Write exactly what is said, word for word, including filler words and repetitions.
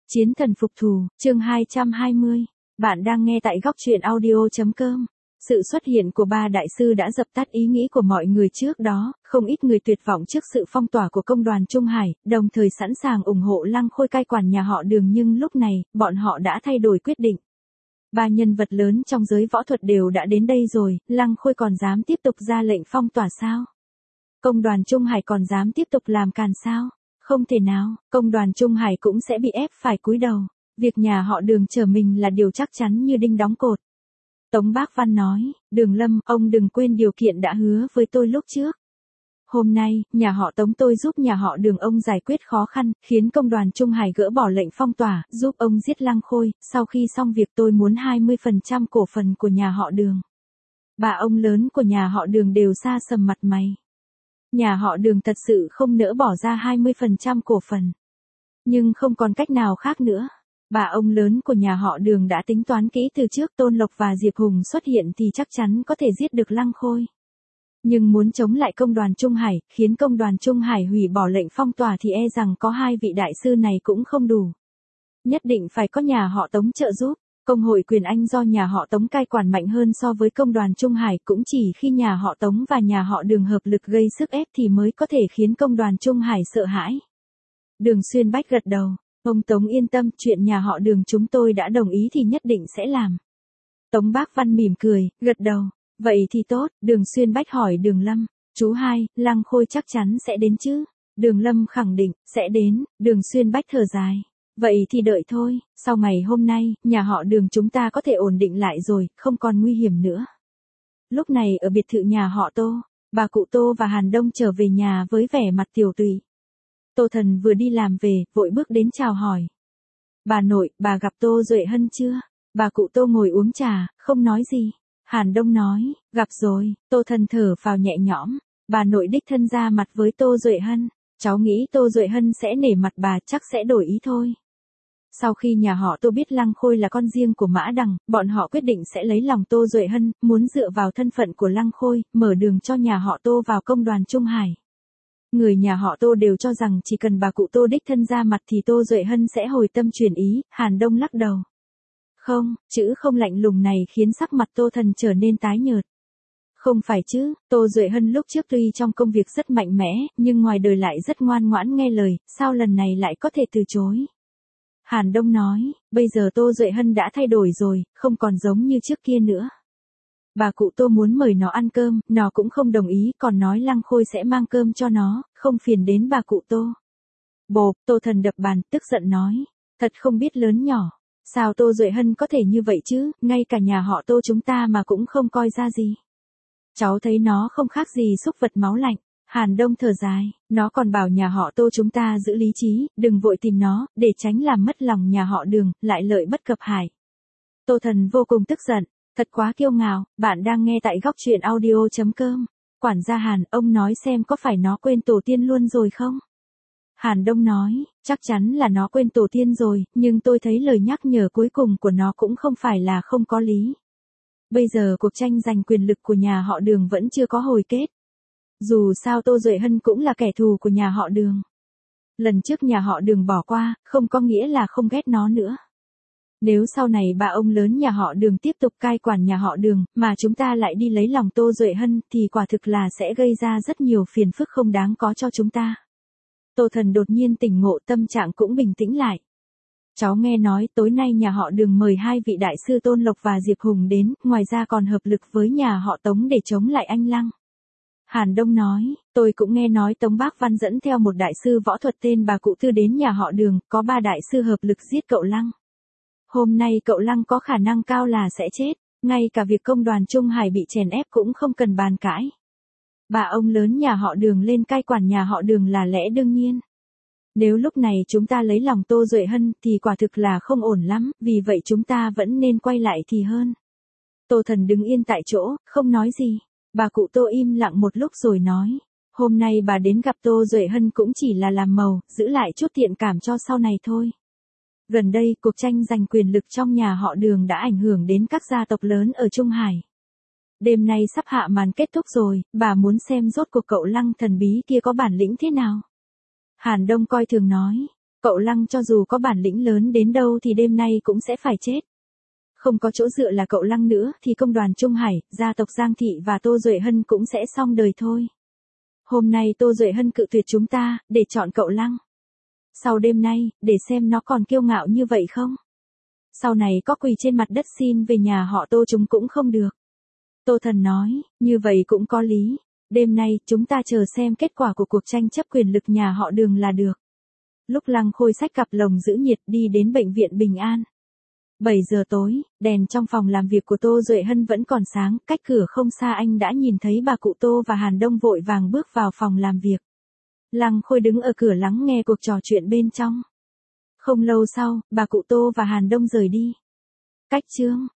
Chiến thần phục thù, chương hai trăm hai mươi. Bạn đang nghe tại góc truyện audio.com. Sự xuất hiện của ba đại sư đã dập tắt ý nghĩ của mọi người trước đó, không ít người tuyệt vọng trước sự phong tỏa của công đoàn Trung Hải, đồng thời sẵn sàng ủng hộ Lăng Khôi cai quản nhà họ Đường, nhưng lúc này, bọn họ đã thay đổi quyết định. Ba nhân vật lớn trong giới võ thuật đều đã đến đây rồi, Lăng Khôi còn dám tiếp tục ra lệnh phong tỏa sao? Công đoàn Trung Hải còn dám tiếp tục làm càn sao? Không thể nào, công đoàn Trung Hải cũng sẽ bị ép phải cúi đầu. Việc nhà họ Đường trở mình là điều chắc chắn như đinh đóng cột. Tống Bác Văn nói, Đường Lâm, ông đừng quên điều kiện đã hứa với tôi lúc trước. Hôm nay, nhà họ Tống tôi giúp nhà họ Đường ông giải quyết khó khăn, khiến công đoàn Trung Hải gỡ bỏ lệnh phong tỏa, giúp ông giết Lăng Khôi, sau khi xong việc tôi muốn hai mươi phần trăm cổ phần của nhà họ Đường. Bà ông lớn của nhà họ Đường đều sa sầm mặt mày. Nhà họ Đường thật sự không nỡ bỏ ra hai mươi phần trăm cổ phần. Nhưng không còn cách nào khác nữa. Bà ông lớn của nhà họ Đường đã tính toán kỹ từ trước, Tôn Lộc và Diệp Hùng xuất hiện thì chắc chắn có thể giết được Lăng Khôi. Nhưng muốn chống lại công đoàn Trung Hải, khiến công đoàn Trung Hải hủy bỏ lệnh phong tỏa thì e rằng có hai vị đại sư này cũng không đủ. Nhất định phải có nhà họ Tống trợ giúp. Công hội Quyền Anh do nhà họ Tống cai quản mạnh hơn so với công đoàn Trung Hải, cũng chỉ khi nhà họ Tống và nhà họ Đường hợp lực gây sức ép thì mới có thể khiến công đoàn Trung Hải sợ hãi. Đường Xuyên Bách gật đầu, ông Tống yên tâm, chuyện nhà họ Đường chúng tôi đã đồng ý thì nhất định sẽ làm. Tống Bác Văn mỉm cười, gật đầu, vậy thì tốt. Đường Xuyên Bách hỏi Đường Lâm, chú hai, Lăng Khôi chắc chắn sẽ đến chứ? Đường Lâm khẳng định, sẽ đến. Đường Xuyên Bách thở dài. Vậy thì đợi thôi, sau ngày hôm nay, nhà họ Đường chúng ta có thể ổn định lại rồi, không còn nguy hiểm nữa. Lúc này ở biệt thự nhà họ Tô, bà cụ Tô và Hàn Đông trở về nhà với vẻ mặt tiều tụy. Tô Thần vừa đi làm về, vội bước đến chào hỏi. Bà nội, bà gặp Tô Duệ Hân chưa? Bà cụ Tô ngồi uống trà, không nói gì. Hàn Đông nói, gặp rồi. Tô Thần thở phào nhẹ nhõm. Bà nội đích thân ra mặt với Tô Duệ Hân. Cháu nghĩ Tô Duệ Hân sẽ nể mặt bà, chắc sẽ đổi ý thôi. Sau khi nhà họ Tô biết Lăng Khôi là con riêng của Mã Đằng, bọn họ quyết định sẽ lấy lòng Tô Duệ Hân, muốn dựa vào thân phận của Lăng Khôi, mở đường cho nhà họ Tô vào công đoàn Trung Hải. Người nhà họ Tô đều cho rằng chỉ cần bà cụ Tô đích thân ra mặt thì Tô Duệ Hân sẽ hồi tâm chuyển ý. Hàn Đông lắc đầu. Không, chữ không lạnh lùng này khiến sắc mặt Tô Thần trở nên tái nhợt. Không phải chứ, Tô Duệ Hân lúc trước tuy trong công việc rất mạnh mẽ, nhưng ngoài đời lại rất ngoan ngoãn nghe lời, sao lần này lại có thể từ chối? Hàn Đông nói, bây giờ Tô Duệ Hân đã thay đổi rồi, không còn giống như trước kia nữa. Bà cụ Tô muốn mời nó ăn cơm, nó cũng không đồng ý, còn nói Lăng Khôi sẽ mang cơm cho nó, không phiền đến bà cụ Tô. Bộp, Tô Thần đập bàn, tức giận nói, thật không biết lớn nhỏ. Sao Tô Duệ Hân có thể như vậy chứ, ngay cả nhà họ Tô chúng ta mà cũng không coi ra gì. Cháu thấy nó không khác gì súc vật máu lạnh. Hàn Đông thở dài, nó còn bảo nhà họ Tô chúng ta giữ lý trí, đừng vội tìm nó, để tránh làm mất lòng nhà họ Đường, lại lợi bất cập hại. Tô Thần vô cùng tức giận, thật quá kiêu ngạo. Bạn đang nghe tại góc truyện audio.com. Quản gia Hàn, ông nói xem có phải nó quên tổ tiên luôn rồi không? Hàn Đông nói, chắc chắn là nó quên tổ tiên rồi, nhưng tôi thấy lời nhắc nhở cuối cùng của nó cũng không phải là không có lý. Bây giờ cuộc tranh giành quyền lực của nhà họ Đường vẫn chưa có hồi kết. Dù sao Tô Duệ Hân cũng là kẻ thù của nhà họ Đường. Lần trước nhà họ Đường bỏ qua, không có nghĩa là không ghét nó nữa. Nếu sau này bà ông lớn nhà họ Đường tiếp tục cai quản nhà họ Đường, mà chúng ta lại đi lấy lòng Tô Duệ Hân, thì quả thực là sẽ gây ra rất nhiều phiền phức không đáng có cho chúng ta. Tô Thần đột nhiên tỉnh ngộ, tâm trạng cũng bình tĩnh lại. Cháu nghe nói tối nay nhà họ Đường mời hai vị đại sư Tôn Lộc và Diệp Hùng đến, ngoài ra còn hợp lực với nhà họ Tống để chống lại anh Lăng. Hàn Đông nói, tôi cũng nghe nói Tống Bác Văn dẫn theo một đại sư võ thuật tên bà cụ Tư đến nhà họ Đường, có ba đại sư hợp lực giết cậu Lăng. Hôm nay cậu Lăng có khả năng cao là sẽ chết, ngay cả việc công đoàn Trung Hải bị chèn ép cũng không cần bàn cãi. Bà ông lớn nhà họ Đường lên cai quản nhà họ Đường là lẽ đương nhiên. Nếu lúc này chúng ta lấy lòng Tô Duệ Hân thì quả thực là không ổn lắm, vì vậy chúng ta vẫn nên quay lại thì hơn. Tô Thần đứng yên tại chỗ, không nói gì. Bà cụ Tô im lặng một lúc rồi nói, hôm nay bà đến gặp Tô Duệ Hân cũng chỉ là làm màu, giữ lại chút thiện cảm cho sau này thôi. Gần đây, cuộc tranh giành quyền lực trong nhà họ Đường đã ảnh hưởng đến các gia tộc lớn ở Trung Hải. Đêm nay sắp hạ màn kết thúc rồi, bà muốn xem rốt cuộc cậu Lăng thần bí kia có bản lĩnh thế nào. Hàn Đông coi thường nói, Cậu Lăng cho dù có bản lĩnh lớn đến đâu thì đêm nay cũng sẽ phải chết. Không có chỗ dựa là cậu Lăng nữa thì công đoàn Trung Hải, gia tộc Giang Thị và Tô Duệ Hân cũng sẽ xong đời thôi. Hôm nay Tô Duệ Hân cự tuyệt chúng ta, để chọn cậu Lăng. Sau đêm nay, để xem nó còn kiêu ngạo như vậy không? Sau này có quỳ trên mặt đất xin về nhà họ Tô chúng cũng không được. Tô Thần nói, như vậy cũng có lý. Đêm nay, chúng ta chờ xem kết quả của cuộc tranh chấp quyền lực nhà họ Đường là được. Lúc Lăng Khôi xách cặp lồng giữ nhiệt đi đến bệnh viện Bình An. bảy giờ tối, đèn trong phòng làm việc của Tô Duệ Hân vẫn còn sáng, cách cửa không xa anh đã nhìn thấy bà cụ Tô và Hàn Đông vội vàng bước vào phòng làm việc. Lăng Khôi đứng ở cửa lắng nghe cuộc trò chuyện bên trong. Không lâu sau, bà cụ Tô và Hàn Đông rời đi. Cách chương